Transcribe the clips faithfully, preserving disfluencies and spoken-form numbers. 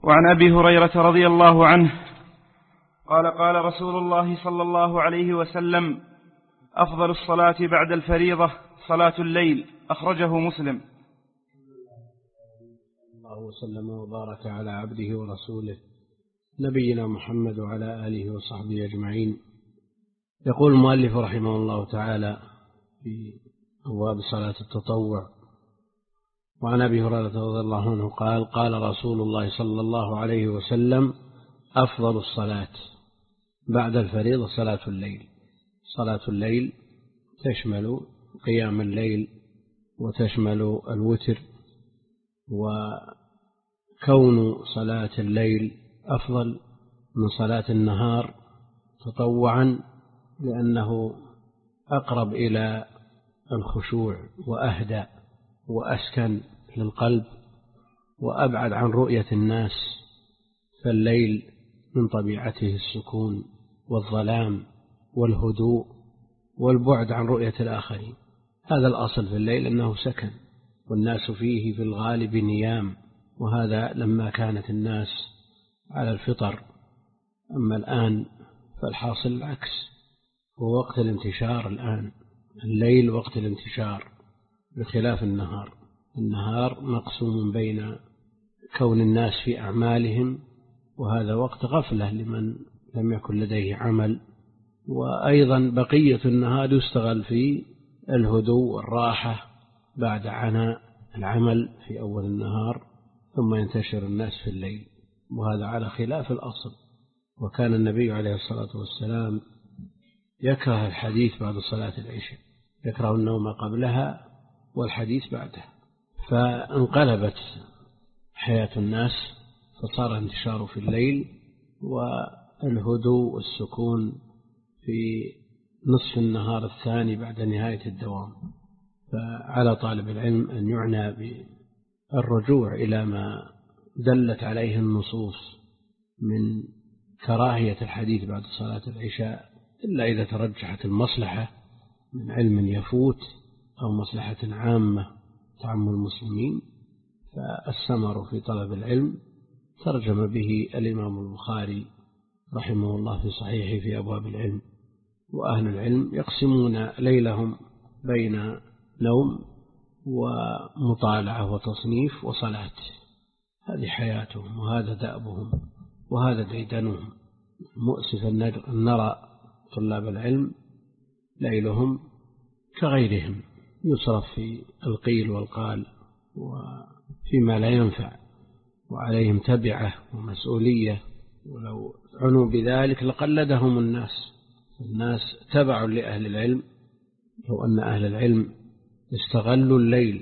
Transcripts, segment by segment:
وعن أبي هريرة رضي الله عنه قال قال رسول الله صلى الله عليه وسلم: أفضل الصلاة بعد الفريضة صلاة الليل. أخرجه مسلم. الله وسلم وبارك على عبده ورسوله نبينا محمد وعلى آله وصحبه أجمعين. يقول المؤلف رحمه الله تعالى في أبواب صلاة التطوع: وعن أبي هريرة رضي الله عنه قال قال رسول الله صلى الله عليه وسلم: أفضل الصلاة بعد الفريضة صلاة الليل. صلاة الليل تشمل قيام الليل وتشمل الوتر، وكون صلاة الليل أفضل من صلاة النهار تطوعا لأنه أقرب إلى الخشوع وأهدى وأسكن للقلب وأبعد عن رؤية الناس، فالليل من طبيعته السكون والظلام والهدوء والبعد عن رؤية الآخرين. هذا الأصل في الليل أنه سكن، والناس فيه في الغالب نيام، وهذا لما كانت الناس على الفطر. أما الآن فالحاصل العكس، هو وقت الانتشار الآن، الليل وقت الانتشار بخلاف النهار. النهار مقسوم بين كون الناس في أعمالهم، وهذا وقت غفلة لمن لم يكن لديه عمل، وأيضا بقية النهار يستغل في الهدوء والراحة بعد عناء العمل في أول النهار، ثم ينتشر الناس في الليل، وهذا على خلاف الأصل. وكان النبي عليه الصلاة والسلام يكره الحديث بعد صلاة العشاء، يكره النوم قبلها والحديث بعدها، فانقلبت حياة الناس فصار انتشار في الليل والهدوء والسكون في نصف النهار الثاني بعد نهاية الدوام. فعلى طالب العلم أن يعنى بالرجوع إلى ما دلت عليه النصوص من كراهية الحديث بعد صلاة العشاء، إلا إذا ترجحت المصلحة من علم يفوت أو مصلحة عامة تعم المسلمين. فالثمر في طلب العلم ترجم به الإمام البخاري رحمه الله في صحيحه في أبواب العلم. وأهل العلم يقسمون ليلهم بين نوم ومطالعة وتصنيف وصلاة، هذه حياتهم وهذا دأبهم وهذا ديدنهم. مؤسف أن نرى طلاب العلم ليلهم كغيرهم يصرف في القيل والقال وفيما لا ينفع، وعليهم تبعة ومسؤولية، ولو عنوا بذلك لقلدهم الناس. الناس تبع لأهل العلم. لو أن أهل العلم استغلوا الليل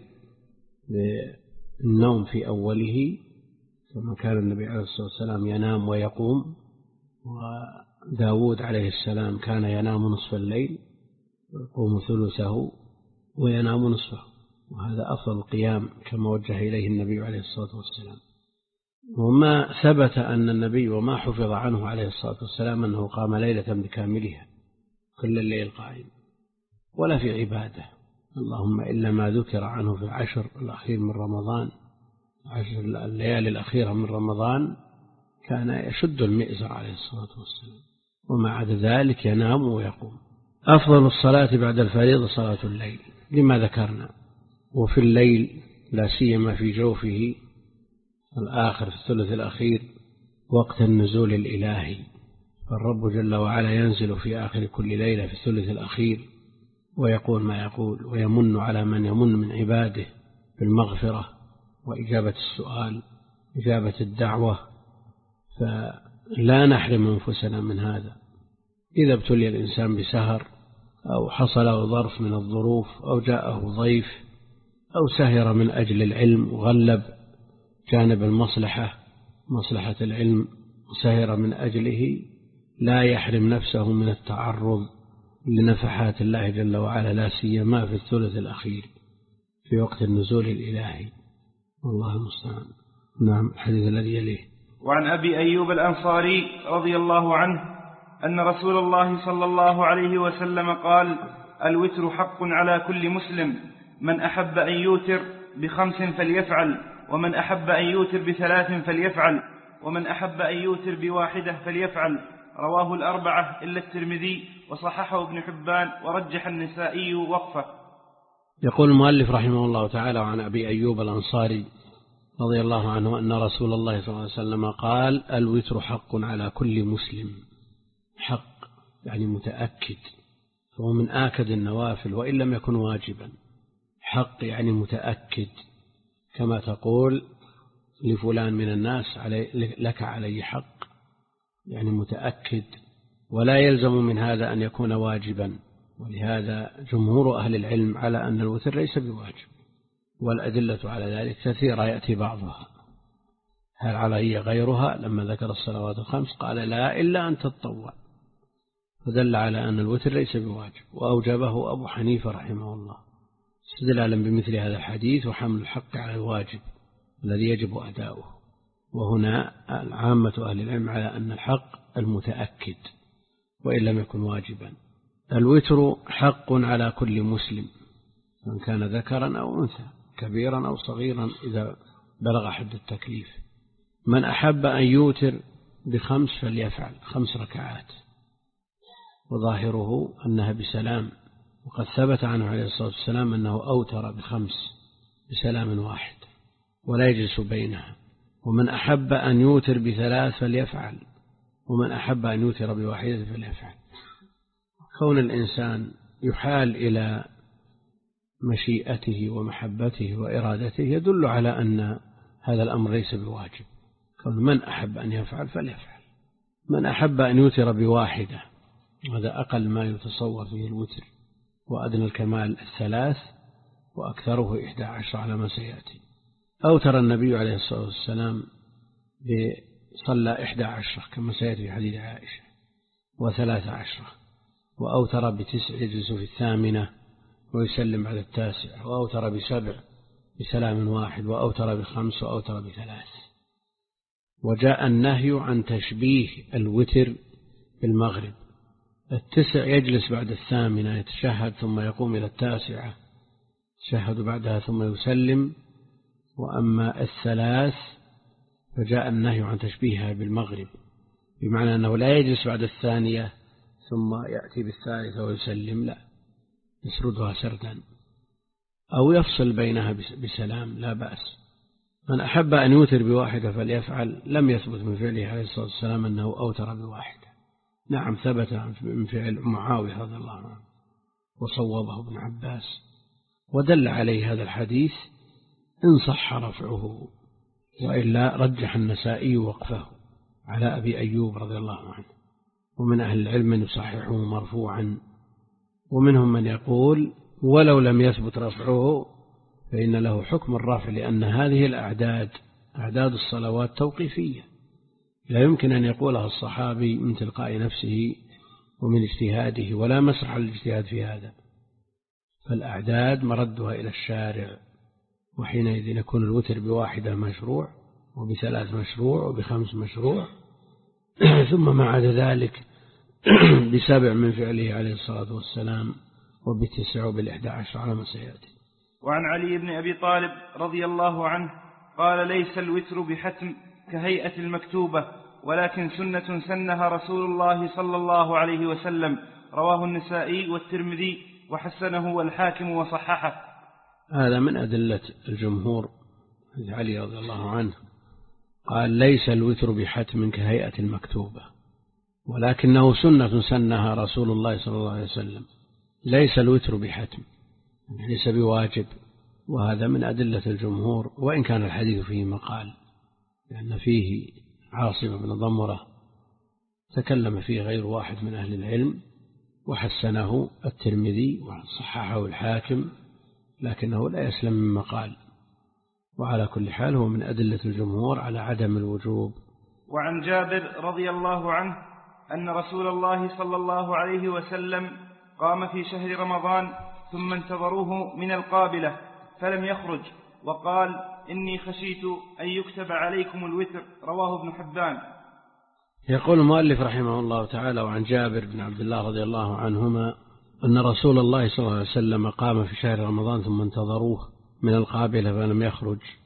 بالنوم في أوله كما كان النبي عليه الصلاة والسلام ينام ويقوم، وداود عليه السلام كان ينام نصف الليل ويقوم ثلثه وينام نصفه، وهذا أفضل القيام كما وجه إليه النبي عليه الصلاة والسلام. وما ثبت أن النبي وما حفظ عنه عليه الصلاة والسلام أنه قام ليلة بكاملها كل الليل قائم، ولا في عبادة، اللهم إلا ما ذكر عنه في العشر الأخير من رمضان، عشر الليالي الأخيرة من رمضان كان يشد المئزر عليه الصلاة والسلام، وما عدا ذلك ينام ويقوم. أفضل الصلاة بعد الفريضة صلاة الليل لما ذكرنا. وفي الليل لا سيما في جوفه الآخر في الثلث الأخير وقت النزول الإلهي، فالرب جل وعلا ينزل في آخر كل ليلة في الثلث الأخير ويقول ما يقول، ويمن على من يمن من عباده بالمغفرة وإجابة السؤال إجابة الدعوة. فلا نحرم أنفسنا من هذا. إذا ابتلي الإنسان بسهر أو حصل له ظرف من الظروف أو جاءه ضيف أو سهر من أجل العلم وغلب جانب المصلحة مصلحة العلم وسهر من أجله، لا يحرم نفسه من التعرض لنفحات الله جل وعلا، لا سيما في الثلث الأخير في وقت النزول الإلهي، والله المستعان. نعم. الحديث الذي يليه: وعن أبي أيوب الأنصاري رضي الله عنه أن رسول الله صلى الله عليه وسلم قال: الوتر حق على كل مسلم، من أحب أن يوتر بخمس فليفعل، ومن أحب أن يوتر بثلاث فليفعل، ومن أحب أن يوتر بواحدة فليفعل. رواه الأربعة إلا الترمذي وصححه ابن حبان ورجح النسائي وقفه. يقول المؤلف رحمه الله تعالى عن أبي أيوب الأنصاري رضي الله عنه أن رسول الله صلى الله عليه وسلم قال: الوتر حق على كل مسلم. حق يعني متأكد، فهو من آكد النوافل وإن لم يكن واجبا. حق يعني متأكد، كما تقول لفلان من الناس علي لك علي حق، يعني متأكد، ولا يلزم من هذا أن يكون واجبا. ولهذا جمهور أهل العلم على أن الوتر ليس بواجب، والأدلة على ذلك كثيرة يأتي بعضها. هل علي غيرها؟ لما ذكر الصلوات الخمس قال: لا إلا أن تتطوع، فدل على أن الوتر ليس بواجب، وأوجبه أبو حنيفة رحمه الله استدلالا بمثل هذا الحديث وحمل الحق على الواجب الذي يجب أداؤه. وهنا عامة أهل العلم على أن الحق المتأكد وإن لم يكن واجبا. الوتر حق على كل مسلم، من كان ذكرا أو أنثى، كبيرا أو صغيرا إذا بلغ حد التكليف. من أحب أن يوتر بخمس فليفعل، خمس ركعات، وظاهره أنها بسلام، وقد ثبت عنه عليه الصلاة والسلام أنه أوتر بخمس بسلام واحد ولا يجلس بينها. ومن أحب أن يوتر بثلاث فليفعل، ومن أحب أن يوتر بواحدة فليفعل. كون الإنسان يحال إلى مشيئته ومحبته وإرادته يدل على أن هذا الأمر ليس بواجب. كون من أحب أن يفعل فليفعل. من أحب أن يوتر بواحدة، هذا أقل ما يتصور فيه الوتر، وأدنى الكمال الثلاث، وأكثره إحدى عشر على ما سيأتي. أوتر النبي عليه الصلاة والسلام بصلى إحدى عشر كما سيأتي في حديث عائشة، وثلاث عشرة، وأوتر بتسع يجلس في الثامنة ويسلم على التاسع، وأوتر بسبع بسلام واحد، وأوتر بخمس، وأوتر بثلاث. وجاء النهي عن تشبيه الوتر بالمغرب. التسع يجلس بعد الثامنة يتشهد ثم يقوم إلى التاسعة يتشهد بعدها ثم يسلم. وأما الثلاث فجاء النهي عن تشبيهها بالمغرب، بمعنى أنه لا يجلس بعد الثانية ثم يأتي بالثالثة ويسلم، لا، يسردها سردا أو يفصل بينها بسلام، لا بأس. من أحب أن يوتر بواحدة فليفعل. لم يثبت من فعله عليه الصلاة والسلام أنه أوتر بواحدة. نعم، ثبت من فعل معاوية رضي الله عنه وصوبه ابن عباس، ودل عليه هذا الحديث إن صح رفعه، وإلا رجح النسائي وقفه على أبي أيوب رضي الله عنه. ومن أهل العلم من يصححه مرفوعا، ومنهم من يقول ولو لم يثبت رفعه فإن له حكم الرفع، لأن هذه الأعداد أعداد الصلوات توقيفية، لا يمكن أن يقولها الصحابي من تلقاء نفسه ومن اجتهاده، ولا مسرح للاجتهاد في هذا. فالأعداد مردها إلى الشارع، وحينئذ يكون الوتر بواحدة مشروع، وبثلاث مشروع، وبخمس مشروع، ثم مع ذلك بسبع من فعله عليه الصلاة والسلام، وبتسع وبالإحدى عشر على ما سيأتي. وعن علي بن أبي طالب رضي الله عنه قال: ليس الوتر بحتم كهيئة المكتوبة، ولكن سنة سنها رسول الله صلى الله عليه وسلم. رواه النسائي والترمذي وحسنه والحاكم وصححه. هذا من أدلة الجمهور. علي رضي الله عنه قال: ليس الوتر بحتم كهيئة المكتوبة، ولكنه سنة سنها رسول الله صلى الله عليه وسلم. ليس الوتر بحتم، ليس بواجب، وهذا من أدلة الجمهور، وإن كان الحديث فيه مقال، لأن فيه عاصم بن ضمرة تكلم فيه غير واحد من أهل العلم، وحسنه الترمذي وصححه الحاكم، لكنه لا يسلم من مقال. وعلى كل حال هو من أدلة الجمهور على عدم الوجوب. وعن جابر رضي الله عنه أن رسول الله صلى الله عليه وسلم قام في شهر رمضان ثم انتظروه من القابلة فلم يخرج، وقال: إني خشيت أن يكتب عليكم الوتر. رواه ابن حبان. يقول المؤلف رحمه الله تعالى: وعن جابر بن عبد الله رضي الله عنهما أن رسول الله صلى الله عليه وسلم قام في شهر رمضان ثم انتظروه من القابلة فلم يخرج،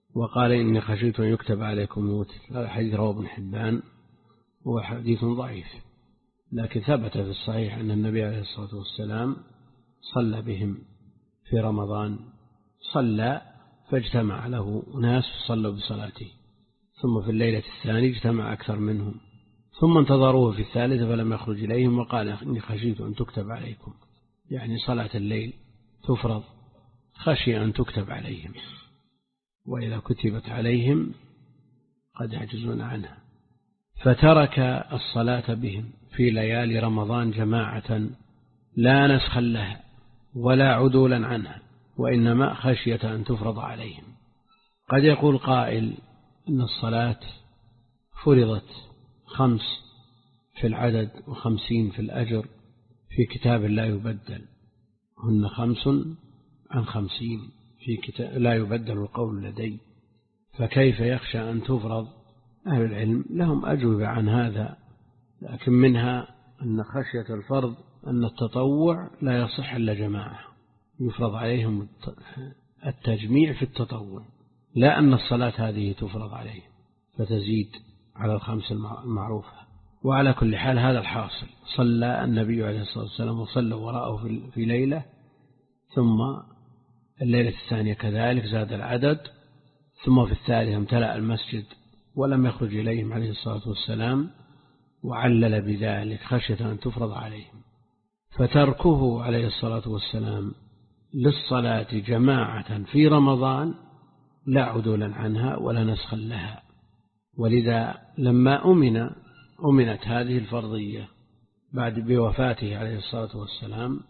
وقال إني خشيت أن يكتب عليكم موت. هذا حديث رواه ابن حبان هو حديث ضعيف، لكن ثبت في الصحيح أن النبي عليه الصلاة والسلام صلى بهم في رمضان، صلى فاجتمع له ناس صلوا بصلاته، ثم في الليلة الثانية اجتمع أكثر منهم، ثم انتظروه في الثالثة فلم يخرج إليهم وقال إني خشيت أن تكتب عليكم، يعني صلاة الليل تفرض خشي أن تكتب عليهم، وإذا كتبت عليهم قد يعجزون عنها، فترك الصلاة بهم في ليالي رمضان جماعة لا نسخا لها ولا عدولا عنها، وإنما خشية أن تفرض عليهم. قد يقول قائل إن الصلاة فرضت خمس في العدد وخمسين في الأجر في كتاب لا يبدل، هن خمس عن خمسين في كتاب لا يبدل القول لدي، فكيف يخشى أن تفرض؟ أهل العلم لهم أجوبة عن هذا، لكن منها أن خشية الفرض أن التطوع لا يصح إلا جماعة، يفرض عليهم التجميع في التطوع، لا أن الصلاة هذه تفرض عليهم فتزيد على الخمس المعروفة. وعلى كل حال هذا الحاصل، صلى النبي عليه الصلاة والسلام وصلى وراءه في ليلة، ثم الليلة الثانية كذلك زاد العدد، ثم في الثالثة امتلأ المسجد ولم يخرج إليهم عليه الصلاة والسلام، وعلل بذلك خشية أن تفرض عليهم. فتركه عليه الصلاة والسلام للصلاة جماعة في رمضان لا عدولا عنها ولا نسخا لها، ولذا لما أمن أمنت هذه الفرضية بعد بوفاته عليه الصلاة والسلام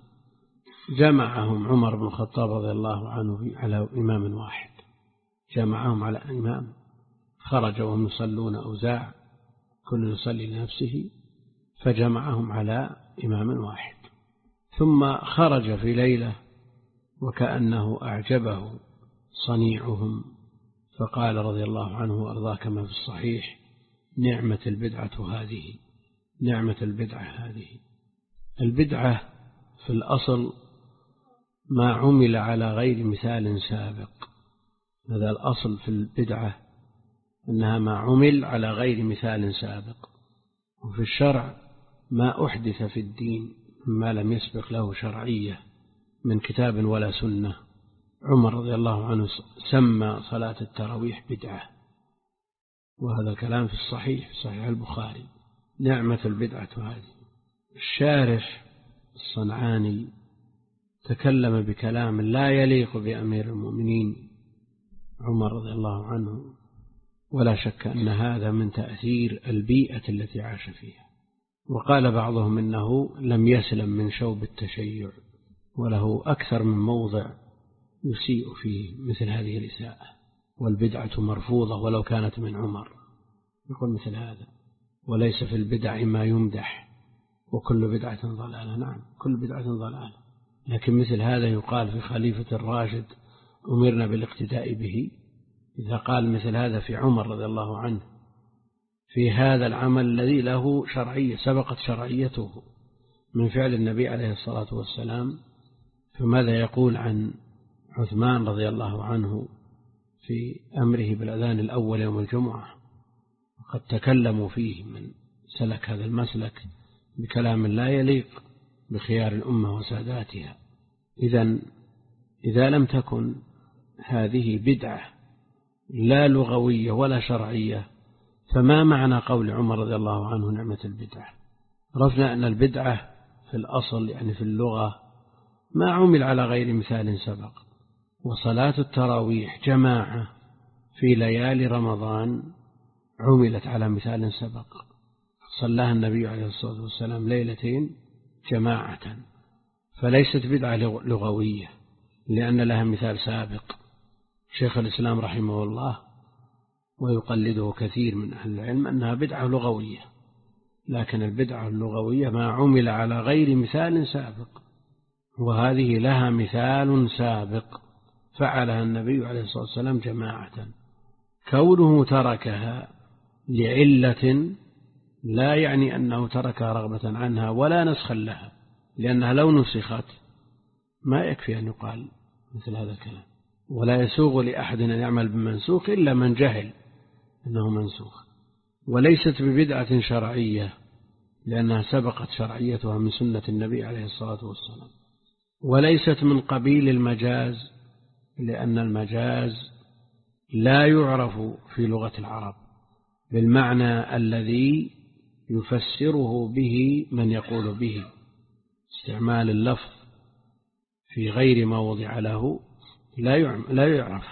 جمعهم عمر بن الخطاب رضي الله عنه على إمام واحد، جمعهم على إمام، خرج وهم يصلون أوزاع كل يصلي لنفسه، فجمعهم على إمام واحد، ثم خرج في ليلة وكأنه أعجبه صنيعهم، فقال رضي الله عنه وأرضاه كما في الصحيح: نعمة البدعة هذه، نعمة البدعة هذه. البدعة في الأصل ما عمل على غير مثال سابق، هذا الأصل في البدعة أنها ما عمل على غير مثال سابق، وفي الشرع ما أحدث في الدين ما لم يسبق له شرعية من كتاب ولا سنة. عمر رضي الله عنه سمى صلاة التراويح بدعة، وهذا الكلام في الصحيح في صحيح البخاري، نعمة البدعة هذه. الشارح الصنعاني تكلم بكلام لا يليق بأمير المؤمنين عمر رضي الله عنه، ولا شك أن هذا من تأثير البيئة التي عاش فيها. وقال بعضهم إنه لم يسلم من شوب التشيع، وله أكثر من موضع يسيء فيه مثل هذه الإساءة، والبدعة مرفوضة ولو كانت من عمر، يقول مثل هذا: وليس في البدع ما يمدح وكل بدعة ضلالة. نعم، كل بدعة ضلالة، لكن مثل هذا يقال في خليفة الراشد أمرنا بالاقتداء به. إذا قال مثل هذا في عمر رضي الله عنه في هذا العمل الذي له شرعية سبقت شرعيته من فعل النبي عليه الصلاة والسلام، فماذا يقول عن عثمان رضي الله عنه في أمره بالأذان الأول يوم الجمعة؟ وقد تكلموا فيه من سلك هذا المسلك بكلام لا يليق بخيار الأمة وساداتها. إذن إذا لم تكن هذه بدعة لا لغوية ولا شرعية، فما معنى قول عمر رضي الله عنه نعمة البدعة؟ عرفنا أن البدعة في الأصل يعني في اللغة ما عمل على غير مثال سبق، وصلاة التراويح جماعة في ليالي رمضان عملت على مثال سبق، صلاها النبي عليه الصلاة والسلام ليلتين جماعة، فليست بدعة لغوية لأن لها مثال سابق. شيخ الإسلام رحمه الله ويقلده كثير من أهل العلم أنها بدعة لغوية، لكن البدعة اللغوية ما عمل على غير مثال سابق، وهذه لها مثال سابق فعلها النبي عليه الصلاة والسلام جماعة. كونه تركها لعلة لا يعني أنه تركها رغبة عنها ولا نسخا لها، لأنها لو نسخت ما يكفي أن يقال مثل هذا الكلام، ولا يسوغ لأحد أن يعمل بمنسوخ إلا من جهل أنه منسوخ. وليست ببدعة شرعية لأنها سبقت شرعيتها من سنة النبي عليه الصلاة والسلام. وليست من قبيل المجاز لأن المجاز لا يعرف في لغة العرب بالمعنى الذي يفسره به من يقول به. استعمال اللفظ في غير ما وضع له لا يعرف.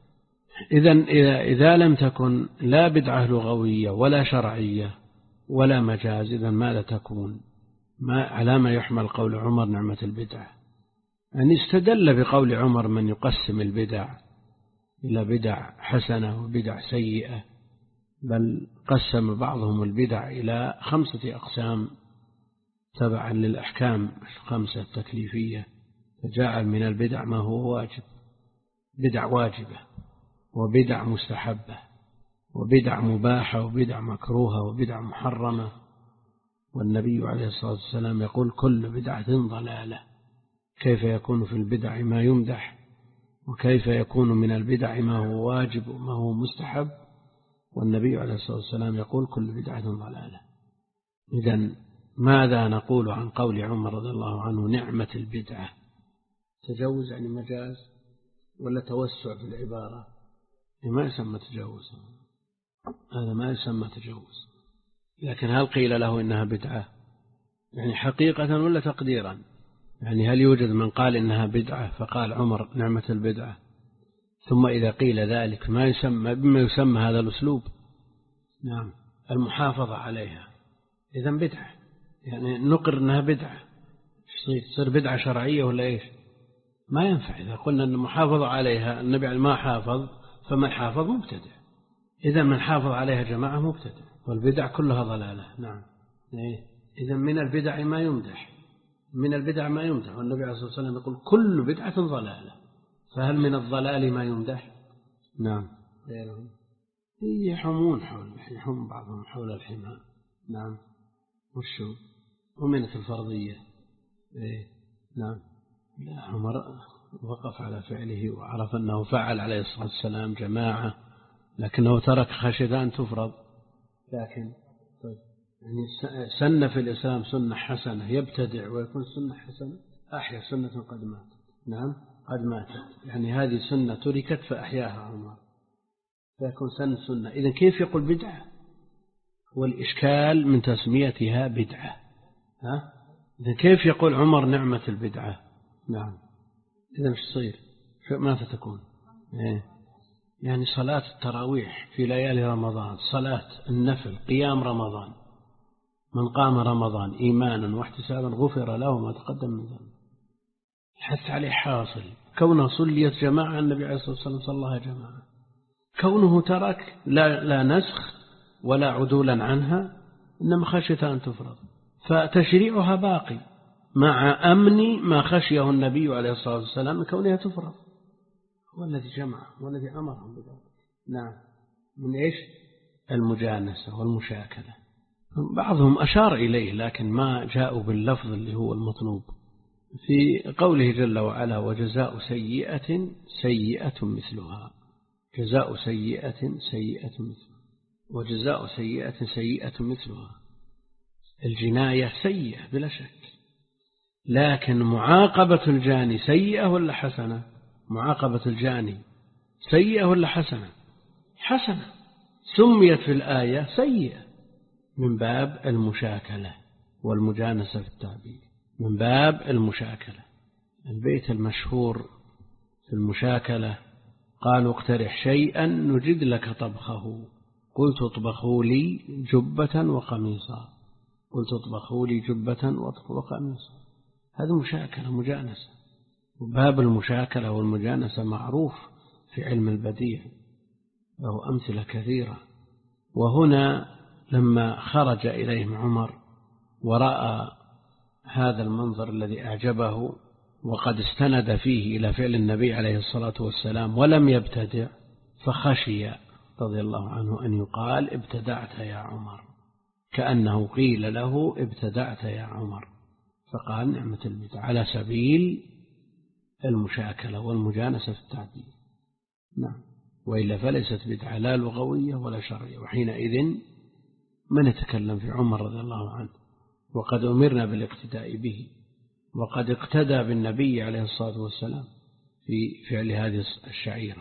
إذن إذا لم تكن لا بدعة لغوية ولا شرعية ولا مجاز، إذن ماذا تكون؟ ما على ما يحمل قول عمر نعمة البدعة؟ أن استدل بقول عمر من يقسم البدع إلى بدع حسنة وبدع سيئة، بل قسم بعضهم البدع إلى خمسة أقسام تبعا للأحكام الخمسة التكليفية، فجعل من البدع ما هو واجب، بدع واجبة وبدع مستحبة وبدع مباحة وبدع مكروهة وبدع محرمة. والنبي عليه الصلاة والسلام يقول كل بدعة ضلالة. كيف يكون في البدع ما يمدح؟ وكيف يكون من البدع ما هو واجب وما هو مستحب؟ والنبي عليه الصلاة والسلام يقول كل بدعة ضلالة. إذن ماذا نقول عن قول عمر رضي الله عنه نعمة البدعة؟ تجوز يعني مجاز ولا توسع في العبارة؟ ما يسمى تجاوز، هذا ما يسمى تجاوز. لكن هل قيل له إنها بدعة يعني حقيقة ولا تقديرا؟ يعني هل يوجد من قال إنها بدعة فقال عمر نعمة البدعة، ثم إذا قيل ذلك ما يسمى بما يسمى هذا الأسلوب نعم المحافظة عليها، إذن بدعة، يعني نقر إنها بدعة، تصير بدعة شرعية ولا إيش؟ ما ينفع. إذا قلنا أن المحافظة عليها النبي ما حافظ فمن حافظ مبتدع، إذا من حافظ عليها جماعة مبتدع، والبدع كلها ضلالة. نعم إذا من البدع ما يمدح، من البدع ما يمدح، والنبي عليه الصلاة والسلام يقول كل بدعة ضلالة، فهل من الضلال ما يمدح؟ نعم يحمون حول يحوم بعضهم حول الحمام. نعم وشو ومنة الفرضية إيه؟ نعم لا عمر وقف على فعله وعرف أنه فعل عليه الصلاة والسلام جماعة، لكنه ترك خشية أن تفرض. لكن يعني سنة في الإسلام سنة حسنة يبتدع ويكون سنة حسنة، أحيا سنة قد ماتت. نعم قد ماتت، يعني هذه سنة تركت فأحياها عمر فيكون سنة سنة. إذن كيف يقول بدعة؟ والإشكال من تسميتها بدعة. ها؟ إذن كيف يقول عمر نعمة البدعة؟ نعم إذن ايش تصير؟ ماذا تكون؟ إيه؟ يعني صلاة التراويح في ليالي رمضان، صلاة النفل، قيام رمضان، من قام رمضان إيمانا واحتسابا غفر له ما تقدم من ذنبه، الحث عليه حاصل. كونه صليت جماعة النبي عليه الصلاة والسلام صلىها جماعة، كونه ترك لا, لا نسخ ولا عدولا عنها، إنما خشية أن تفرض، فتشريعها باقي مع أمن ما خشيه النبي عليه الصلاة والسلام من كونها تفرض. هو الذي جمع والذي أمرهم بذلك. نعم من إيش؟ المجانسة والمشاكلة. بعضهم أشار إليه لكن ما جاءوا باللفظ اللي هو المطلوب في قوله جل وعلا وجزاء سيئة سيئة مثلها. جزاء سيئة سيئة مثلها، وجزاء سيئة سيئة مثلها. الجناية سيئة بلا شك، لكن معاقبة الجاني سيئة ولا حسنة؟ معاقبة الجاني سيئة ولا حسنة؟ حسنة، سميت في الآية سيئة من باب المشاكلة والمجانسة في التعبير، من باب المشاكلة. البيت المشهور في المشاكلة قالوا اقترح شيئا نجد لك طبخه، قلت اطبخوا لي جبة وقميصا، قلت اطبخوا لي جبة وقميصا. هذا مشاكلة مجانسة، وباب المشاكلة والمجانسة معروف في علم البديع له أمثلة كثيرة. وهنا لما خرج إليهم عمر ورأى هذا المنظر الذي أعجبه وقد استند فيه إلى فعل النبي عليه الصلاة والسلام ولم يبتدع، فخشي رضي الله عنه أن يقال ابتدعت يا عمر، كأنه قيل له ابتدعت يا عمر، فقال نعمة البدع على سبيل المشاكلة والمجانسة في التعديل. نعم، وإلا فليست بدعة لا لغوية ولا شرعية، وحينئذ من يتكلم في عمر رضي الله عنه؟ وقد أمرنا بالاقتداء به، وقد اقتدى بالنبي عليه الصلاة والسلام في فعل هذه الشعيرة.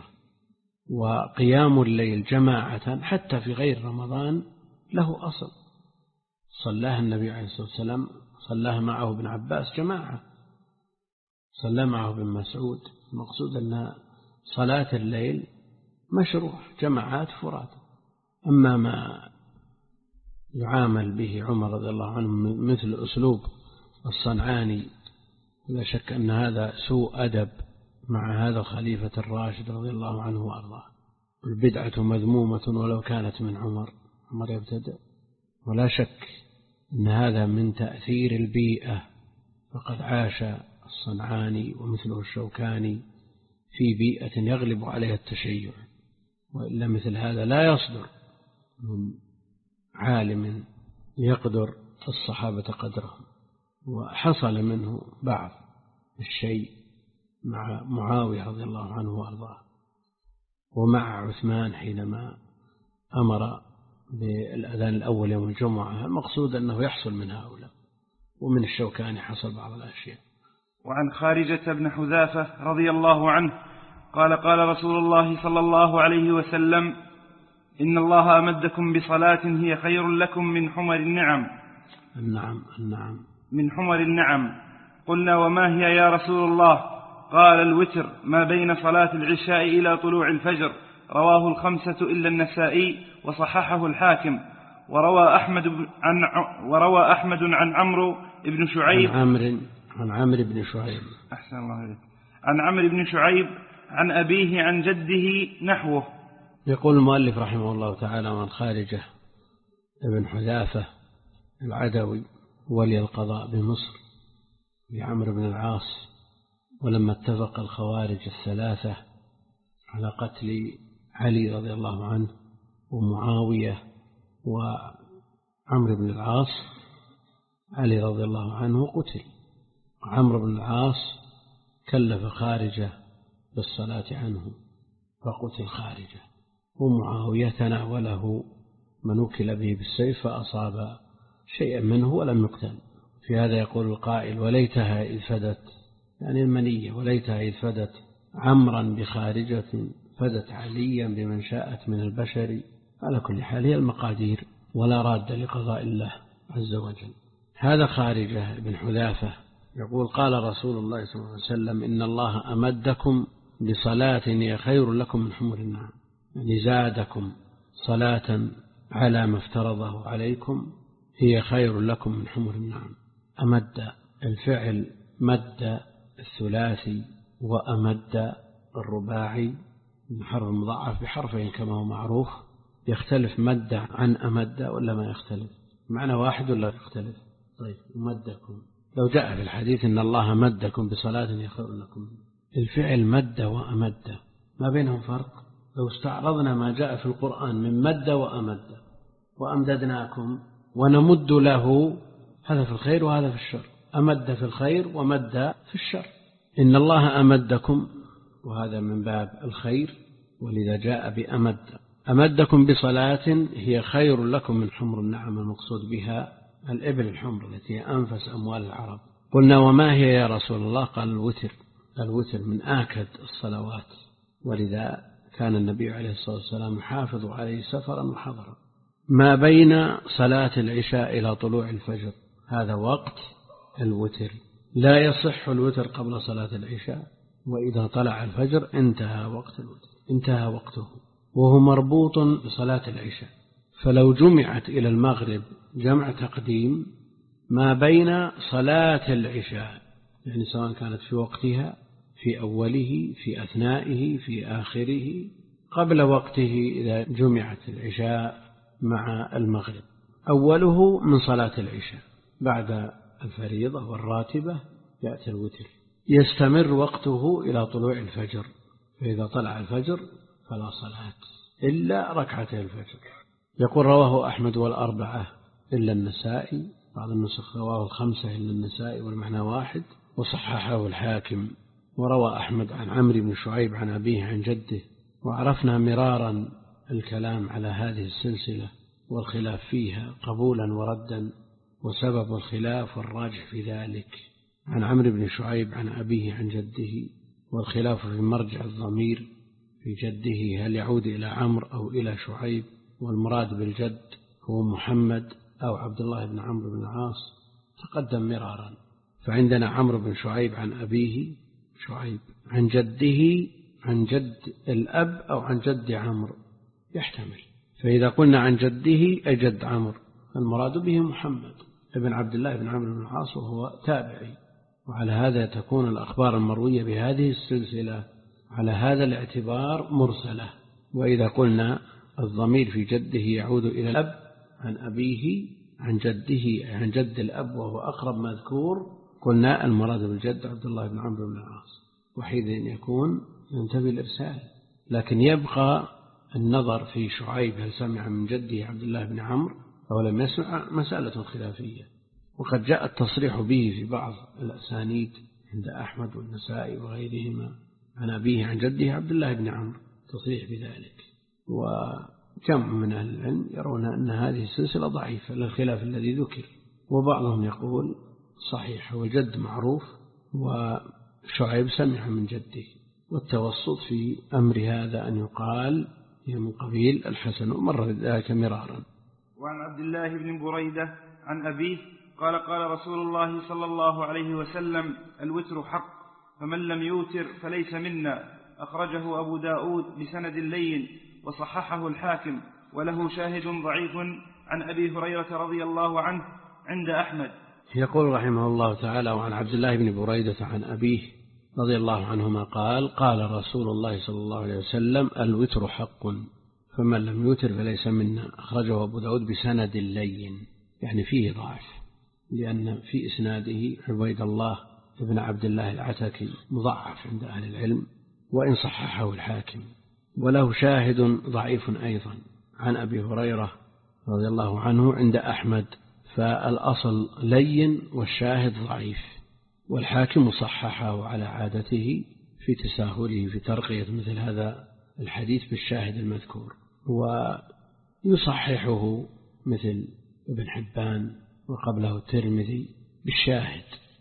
وقيام الليل جماعة حتى في غير رمضان له أصل، صلاها النبي عليه الصلاة والسلام، صلاها معه ابن عباس جماعة، صلى معه ابن مسعود. المقصود أن صلاة الليل مشروع جماعات فراد. أما ما يعامل به عمر رضي الله عنه مثل أسلوب الصنعاني، لا شك أن هذا سوء أدب مع هذا الخليفة الراشد رضي الله عنه وأرضاه. البدعة مذمومة ولو كانت من عمر، عمر يبتدأ، ولا شك أن هذا من تأثير البيئة، فقد عاش الصنعاني ومثله الشوكاني في بيئة يغلب عليها التشيع، وإلا مثل هذا لا يصدر من عالم يقدر الصحابة قدرهم. وحصل منه بعض الشيء مع معاوية رضي الله عنه وأرضاه، ومع عثمان حينما أمر بالأذان الأول يوم الجمعة. المقصود أنه يحصل من هؤلاء، ومن الشوكاني حصل بعض الأشياء. وعن خارجة بن حذافة رضي الله عنه قال قال رسول الله صلى الله عليه وسلم: إن الله أمدكم بصلاة هي خير لكم من حمر النعم. النعم النعم من حمر النعم. قلنا: وما هي يا رسول الله؟ قال: الوتر ما بين صلاة العشاء إلى طلوع الفجر. رواه الخمسة إلا النسائي وصححه الحاكم. وروى أحمد عن وروى أحمد عن عمرو بن شعيب عن عمرو عن عمرو بن شعيب أحسن الله عليك عن عمرو بن شعيب عن أبيه عن جده نحوه. يقول المؤلف رحمه الله تعالى: من خارجة ابن حذافة العدوي ولي القضاء بمصر لعمرو بن العاص، ولما اتفق الخوارج الثلاثة على قتل علي رضي الله عنه ومعاوية وعمرو بن العاص، علي رضي الله عنه قتل، عمرو بن العاص كلف خارجة بالصلاة عنه فقتل خارجة، ومعاوية تناوله من وكل به بالسيف فأصاب شيئا منه ولم يقتل. في هذا يقول القائل: وليتها إذ فدت، يعني المنية، وليتها إذ فدت عمرا بخارجة فدت عليا بمن شاءت من البشر. على كل حال هي المقادير ولا راد لقضاء الله عز وجل. هذا خارجة بن حذافة يقول: قال رسول الله صلى الله عليه وسلم: إن الله أمدكم بصلاة هي خير لكم من حمر النعم، يعني زادكم صلاة على ما افترضه عليكم هي خير لكم من حمر النعم. أمد الفعل مد الثلاثي وأمد الرباعي من حرف مضاعف بحرفين كما هو معروف. يختلف مد عن أمد ولا ما يختلف؟ معنى واحد ولا يختلف؟ طيب، أمدكم لو جاء في الحديث إن الله مدكم بصلاة هي خير لكم، الفعل مد وأمد ما بينهم فرق. لو استعرضنا ما جاء في القرآن من مد وأمد وأمددناكم ونمد له، هذا في الخير وهذا في الشر، أمد في الخير ومد في الشر. إن الله أمدكم وهذا من باب الخير، ولذا جاء بأمد. أمدكم بصلاة هي خير لكم من حمر النعم، المقصود بها الإبل الحمر التي هي أنفس أموال العرب. قلنا: وما هي يا رسول الله؟ قال: الوتر. الوتر من آكد الصلوات، ولذا كان النبي عليه الصلاة والسلام يحافظ عليه سفرا وحضرا. ما بين صلاة العشاء إلى طلوع الفجر هذا وقت الوتر، لا يصح الوتر قبل صلاة العشاء، وإذا طلع الفجر انتهى وقت الوتر، انتهى وقته، وهو مربوط بصلاة العشاء. فلو جمعت إلى المغرب جمع تقديم ما بين صلاة العشاء، يعني سواء كانت في وقتها، في أوله، في أثنائه، في آخره، قبل وقته إذا جمعت العشاء مع المغرب. أوله من صلاة العشاء، بعد الفريضة والراتبة يأتي الوتر، يستمر وقته إلى طلوع الفجر، فإذا طلع الفجر فلا صلاة إلا ركعتي الفجر. يقول: رواه أحمد والأربعة إلا النسائي، بعض النسخ رواه الخمسة إلا النسائي والمعنى واحد، وصححه الحاكم. وروى أحمد عن عمرو بن شعيب عن أبيه عن جده، وعرفنا مرارا الكلام على هذه السلسلة والخلاف فيها قبولا وردا وسبب الخلاف والراجح في ذلك عن عمرو بن شعيب عن أبيه عن جده، والخلاف في مرجع الضمير في جده هل يعود إلى عمرو أو إلى شعيب، والمراد بالجد هو محمد أو عبد الله بن عمرو بن العاص تقدم مرارا. فعندنا عمرو بن شعيب عن أبيه شعيب عن جده عن جد الأب أو عن جد عمرو يحتمل، فإذا قلنا عن جده أي جد عمرو المراد به محمد ابن عبد الله بن عمرو بن العاص وهو تابعي. وعلى هذا تكون الأخبار المروية بهذه السلسلة على هذا الاعتبار مرسلة. وإذا قلنا الضمير في جده يعود إلى الأب عن أبيه عن جده عن جد الأب وهو أقرب مذكور، قلنا المراد بالجد عبد الله بن عمرو بن العاص، وحينئذ يكون ينتبه الإرسال. لكن يبقى النظر في شعيب هل سمع من جده عبد الله بن عمرو أو لم يسمع مسألة خلافية، وقد جاء التصريح به في بعض الأسانيد عند أحمد والنسائي وغيرهما عن أبيه عن جده عبد الله بن عمرو تصريح بذلك. وجمع من أهل العلم يرون أن هذه السلسلة ضعيفة للخلاف الذي ذكر، وبعضهم يقول صحيح وجد معروف وشعيب سمع من جده، والتوسط في أمر هذا أن يقال هي من قبيل الحسن ومر ذلك مرارا. وعن عبد الله بن بريدة عن أبيه قال قال رسول الله صلى الله عليه وسلم الوتر حق فمن لم يوتر فليس منا، أخرجه أبو داود بسند لين وصححه الحاكم، وله شاهد ضعيف عن أبي هريرة رضي الله عنه عند أحمد. يقول رحمه الله تعالى وعن عبد الله بن بريدة عن أبيه رضي الله عنهما قال قال رسول الله صلى الله عليه وسلم الوتر حق فمن لم يوتر فليس منا، أخرجه أبو داود بسند لين، يعني فيه ضعف لأن في إسناده عبيد الله ابن عبد الله العتكي مضعف عند أهل العلم وإن صححه الحاكم، وله شاهد ضعيف أيضا عن أبي هريرة رضي الله عنه عند أحمد، فالأصل لين والشاهد ضعيف، والحاكم صححه على عادته في تساهله في ترقية مثل هذا الحديث بالشاهد المذكور، ويصححه مثل ابن حبان وقبله الترمذي بالشاهد.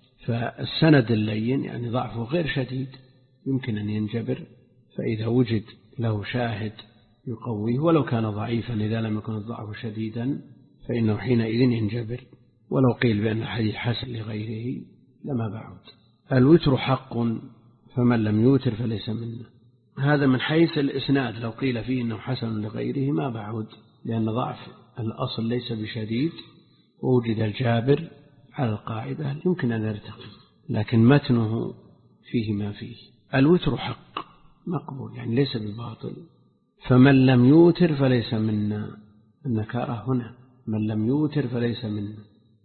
فالسند اللين يعني ضعفه غير شديد يمكن أن ينجبر، فإذا وجد له شاهد يقويه ولو كان ضعيفا إذا لم يكن الضعف شديدا فإنه حينئذ ينجبر، ولو قيل بأن الحديث حسن لغيره لما بعد. الوتر حق فمن لم يوتر فليس منا، هذا من حيث الإسناد، لو قيل فيه أنه حسن لغيره ما بعد، لأن ضعف الأصل ليس بشديد ووجد الجابر على القاعدة يمكن أن يرتقي، لكن متنه فيه ما فيه. الوتر حق مقبول يعني ليس بباطل. فمن لم يوتر فليس منا، النكارة هنا من لم يوتر فليس منا،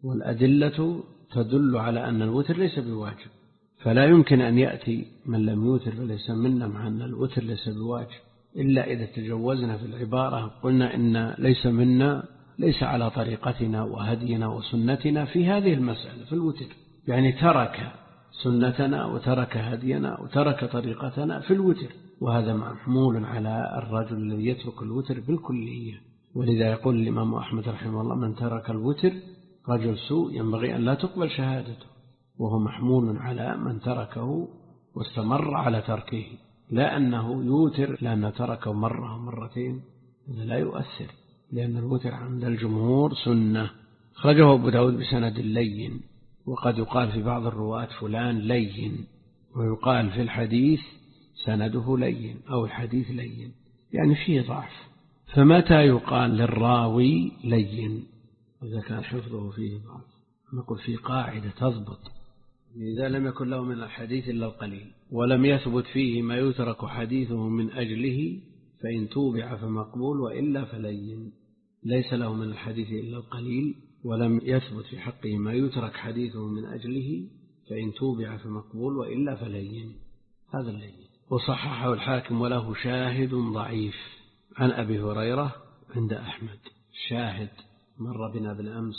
والأدلة تدل على أن الوتر ليس بواجب، فلا يمكن أن يأتي من لم يوتر فليس منا مع أن الوتر ليس بواجب، إلا إذا تجوزنا في العبارة قلنا إن ليس منا ليس على طريقتنا وهدينا وسنتنا في هذه المسألة في الوتر، يعني ترك سنتنا وترك هدينا وترك طريقتنا في الوتر، وهذا محمول على الرجل الذي يترك الوتر بالكلية. ولذا يقول الإمام أحمد رحمه الله من ترك الوتر رجل سوء ينبغي أن لا تقبل شهادته، وهو محمول على من تركه واستمر على تركه، لا أنه يوتر لأنه تركه مرة ومرتين، هذا لا يؤثر، لأن الوتر عند الجمهور سنة. خرجه أبو داود بسند لين، وقد يقال في بعض الرواة فلان لين، ويقال في الحديث سنده لين أو الحديث لين، يعني فيه ضعف. فمتى يقال للراوي لين؟ إذا كان حفظه فيه ضعف، نقول في قاعدة تضبط، إذا لم يكن له من الحديث إلا القليل ولم يثبت فيه ما يترك حديثه من أجله فإن توبع فمقبول وإلا فلين. ليس له من الحديث إلا القليل ولم يثبت في حقه ما يترك حديثه من أجله فإن توبع فمقبول وإلا فلين، هذا اللين. وصححه الحاكم وله شاهد ضعيف عن أبي هريرة عند أحمد. شاهد مر بنا بالأمس،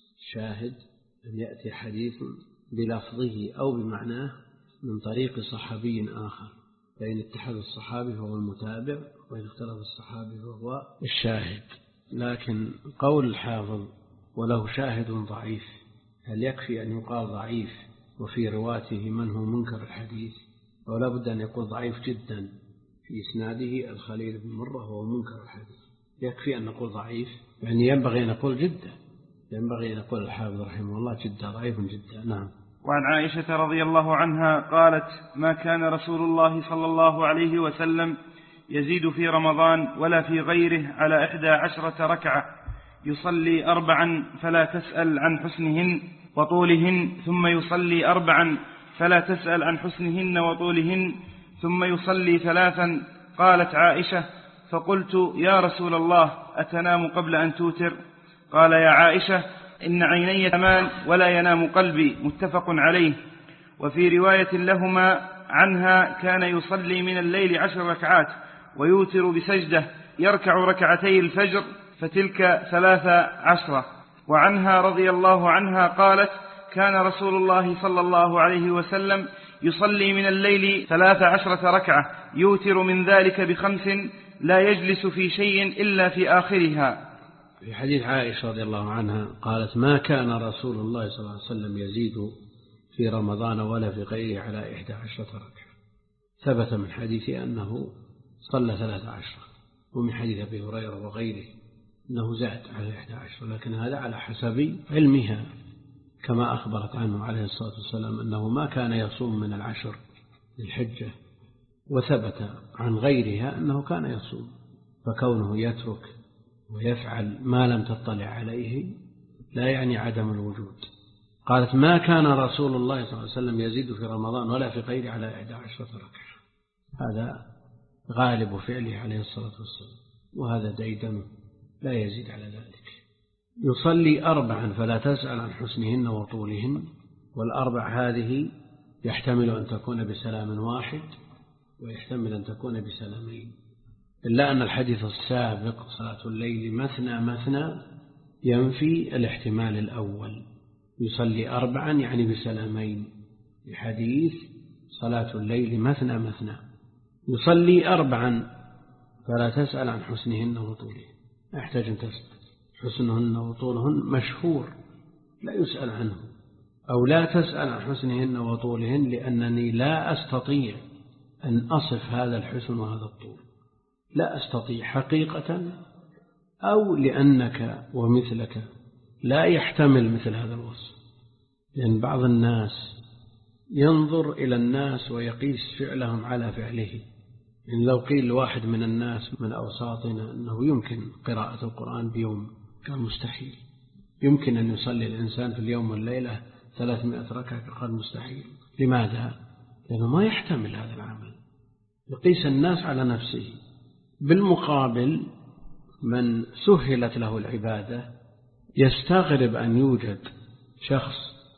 شاهد أن يأتي حديث بلفظه أو بمعناه من طريق صحابي آخر، فإن اتحد الصحابي فهو المتابع، وإن اختلف الصحابي فهو الشاهد. لكن قول الحافظ وله شاهد ضعيف، هل يكفي أن يقال ضعيف وفي رواته من هو منكر الحديث، أو لا بد أن يقول ضعيف جدا في إسناده الخليل بن مرة وهو منكر الحديث؟ يكفي أن نقول ضعيف؟ يعني ينبغي أن نقول جدا، ينبغي أن نقول الحافظ رحمه الله جدا ضعيف جدا. نعم. وعن عائشة رضي الله عنها قالت: ما كان رسول الله صلى الله عليه وسلم يزيد في رمضان ولا في غيره على إحدى عشرة ركعة، يصلي أربعا فلا تسأل عن حسنهن وطولهن، ثم يصلي أربعا فلا تسأل عن حسنهن وطولهن، ثم يصلي ثلاثا. قالت عائشة: فقلت: يا رسول الله، أتنام قبل أن توتر؟ قال: يا عائشة، إن عيني تنامان ولا ينام قلبي. متفق عليه. وفي رواية لهما عنها: كان يصلي من الليل عشر ركعات ويوتر بسجدة، يركع ركعتي الفجر فتلك ثلاث عشرة. وعنها رضي الله عنها قالت: كان رسول الله صلى الله عليه وسلم يصلي من الليل ثلاث عشرة ركعة، يوتر من ذلك بخمس، لا يجلس في شيء إلا في آخرها. في حديث عائشة رضي الله عنها قالت: ما كان رسول الله صلى الله عليه وسلم يزيد في رمضان ولا في غيره على إحدى عشرة ركعة. ثبت من حديثه أنه صلى ثلاث عشرة، ومن حديث أبي هريرة وغيره أنه زاد على إحدى عشرة، لكن هذا على حسب علمها، كما أخبرت عنه عليه الصلاة والسلام أنه ما كان يصوم من العشر للحجة، وثبت عن غيرها أنه كان يصوم، فكونه يترك ويفعل ما لم تطلع عليه لا يعني عدم الوجود. قالت: ما كان رسول الله صلى الله عليه وسلم يزيد في رمضان ولا في غيره على إحدى عشرة ركعة. هذا غالب فعله عليه الصلاة والسلام، وهذا ديدن لا يزيد على ذلك. يصلي أربعا فلا تسأل عن حسنهن وطولهن، والأربع هذه يحتمل أن تكون بسلام واحد ويحتمل أن تكون بسلامين، إلا أن الحديث السابق صلاة الليل مثنى مثنى ينفي الاحتمال الأول. يصلي أربعا يعني بسلامين، بحديث صلاة الليل مثنى مثنى. يصلي أربعا فلا تسأل عن حسنهن وطولهن، أحتاج أن تسأل. حسنهن وطولهن مشهور لا يسأل عنه، أو لا تسأل عن حسنهن وطولهن لأنني لا أستطيع أن أصف هذا الحسن وهذا الطول، لا أستطيع حقيقة، أو لأنك ومثلك لا يحتمل مثل هذا الوصف. لأن بعض الناس ينظر إلى الناس ويقيس فعلهم على فعله. إن لو قيل لواحد من الناس من أوساطنا أنه يمكن قراءة القرآن بيوم، كان مستحيل. يمكن أن يصلي الإنسان في اليوم والليلة ثلاثمائة ركعة، قال مستحيل. لماذا؟ لأنه ما يحتمل هذا العمل، يقيس الناس على نفسه. بالمقابل من سهلت له العبادة يستغرب أن يوجد شخص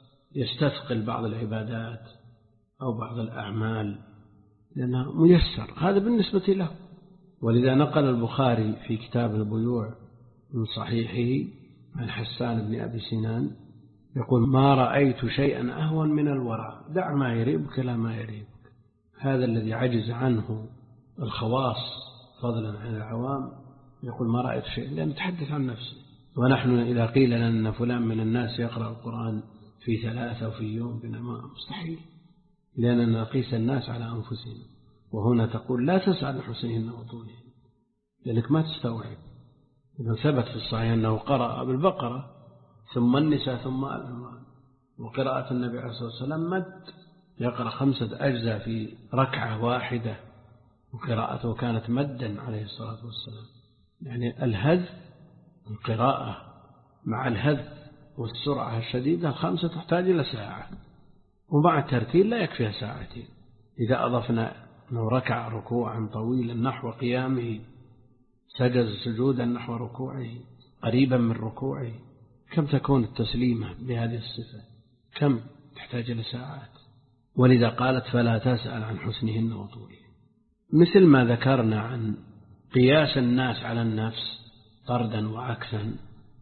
يستثقل بعض العبادات أو بعض الأعمال لأنه ميسر، هذا بالنسبة له. ولذا نقل البخاري في كتاب البيوع من صحيحه عن حسان بن أبي سنان يقول: ما رأيت شيئا أهون من الورع، دع ما يريبك لا ما يريبك. هذا الذي عجز عنه الخواص فضلا عن العوام يقول: ما رأيت شيء، لأن نتحدث عن نفسه. ونحن إذا قيل لنا أن فلان من الناس يقرأ القرآن في ثلاثة وفي يوم بنما مستحيل، لأننا نقيس الناس على أنفسنا. وهنا تقول: لا تسأل حسنهن وطولهن، لأنك ما تستوعب. إذا ثبت في الصحيح أنه قرأ بالبقرة ثم النساء ثم آل عمران، وقراءة النبي عليه الصلاة والسلام مد، يقرأ خمسة أجزاء في ركعة واحدة، وقراءته كانت مدا عليه الصلاة والسلام. يعني الهذ القراءة مع الهذ والسرعة الشديدة الخمسة تحتاج إلى ساعة، ومع الترتيل لا يكفيها ساعتين. إذا أضفنا أنه ركع ركوعا طويلا نحو قيامه، سجد سجودا نحو ركوعه قريبا من ركوعه، كم تكون التسليمة بهذه الصفة؟ كم تحتاج إلى ساعات. ولذا قالت: فلا تسأل عن حسنهن وطولهن. مثل ما ذكرنا عن قياس الناس على النفس طردا وعكسا،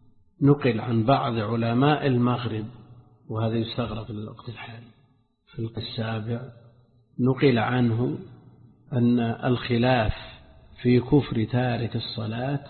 نقل عن بعض علماء المغرب، وهذا يستغرب في الوقت الحالي، في السابع نقل عنه أن الخلاف في كفر تارك الصلاة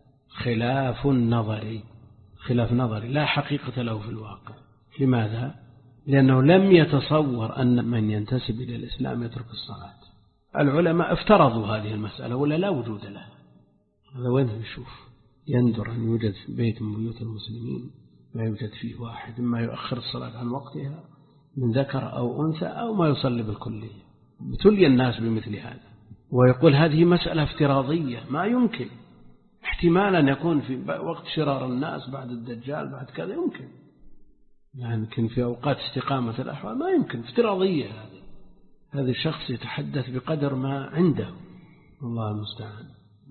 خلاف نظري، خلاف نظري لا حقيقة له في الواقع. لماذا؟ لأنه لم يتصور أن من ينتسب إلى الإسلام يترك الصلاة. العلماء افترضوا هذه المسألة ولا لا وجود لها. هذا وين نشوف؟ يندر أن يوجد في بيت من بيوت المسلمين ما يوجد فيه واحد ما يؤخر الصلاة عن وقتها من ذكر أو أنثى أو ما يصلي بالكلية. ابتلي الناس بمثل هذا، ويقول هذه مسألة افتراضية ما يمكن. احتمالا يكون في وقت شرار الناس بعد الدجال بعد كذا يمكن، يمكن في أوقات استقامة الأحوال ما يمكن، افتراضية هذه. هذا الشخص يتحدث بقدر ما عنده، والله المستعان.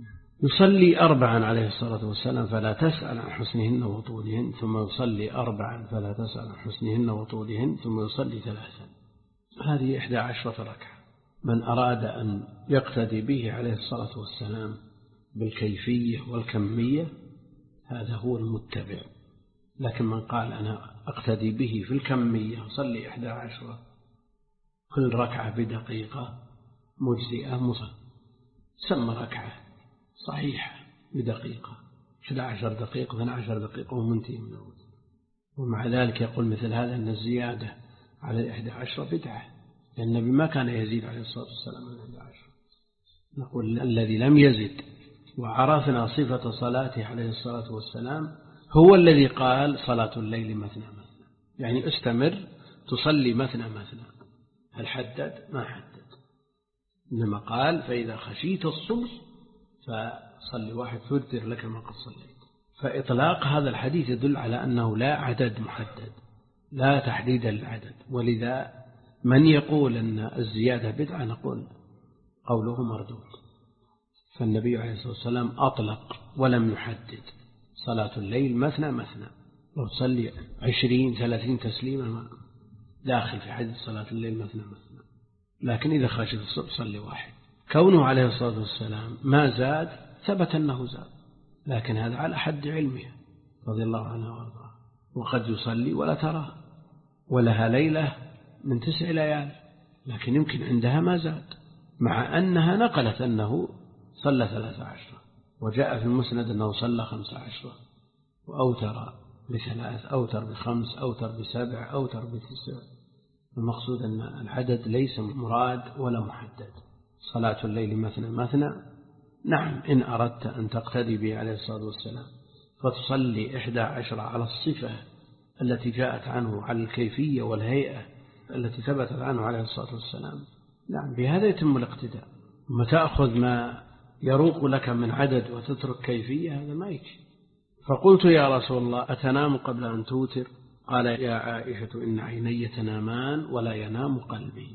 يصلي أربعا عليه الصلاة والسلام فلا تسأل عن حسنهن وطولهن، ثم يصلي أربعا فلا تسأل عن حسنهن وطولهن، ثم يصلي ثلاثا. هذه إحدى عشرة ركعة. من أراد أن يقتدي به عليه الصلاة والسلام بالكيفية والكمية هذا هو المتبع. لكن من قال أنا أقتدي به في الكمية أصلي إحدى عشرة كل ركعة بدقيقة مجزئة مصر سمى ركعة صحيحة بدقيقة إحدى عشر دقيقة اثنتا عشرة دقيقة ومنتهي من الوقت. ومع ذلك يقول مثل هذا أن الزيادة على الإحدى عشرة بدعة، لأن النبي ما كان يزيد عليه الصلاة والسلام على الإحدى عشرة. نقول الذي لم يزد وعرفنا صفة صلاته عليه الصلاة والسلام هو الذي قال صلاة الليل مثنى مثنى، يعني استمر تصلي مثنى مثنى. هل حدد؟ ما حدد، إنما قال فإذا خشيت الصبح فصلي واحد فرتر لك ما قد صليت. فإطلاق هذا الحديث يدل على أنه لا عدد محدد، لا تحديد للعدد. ولذا من يقول أن الزيادة بدعة نقول قوله مردود. فالنبي عليه الصلاة والسلام أطلق ولم يحدد صلاة الليل مثنى مثنى، لو تصلي عشرين ثلاثين تسليما داخل في حديث صلاة الليل مثنى مثنى. لكن إذا خشيت الصبح صلي واحد. كونه عليه الصلاة والسلام ما زاد ثبت أنه زاد، لكن هذا على حد علمه رضي الله عنه وارضاه. وقد يصلي ولا تراه ولها ليلة من تسع ليال، لكن يمكن عندها ما زاد، مع أنها نقلت أنه صلى ثلاث عشرة، وجاء في المسند أنه صلى خمس عشرة، وأوتر بثلاث، أوتر بخمس، أوتر بسبع، أوتر بتسع. المقصود أن العدد ليس مراد ولا محدد. صلاة الليل مثنى مثنى، نعم إن أردت أن تقتدي به عليه الصلاة والسلام فتصلي إحدى عشرة على الصفة التي جاءت عنه، على الكيفية والهيئة التي ثبتت عنه عليه الصلاة والسلام، نعم بهذا يتم الاقتداء. ما تأخذ ما يروق لك من عدد وتترك كيفية هذا ما يكفي. فقلت يا رسول الله أتنام قبل أن توتر؟ قال يا عائشة إن عيني تنامان ولا ينام قلبي.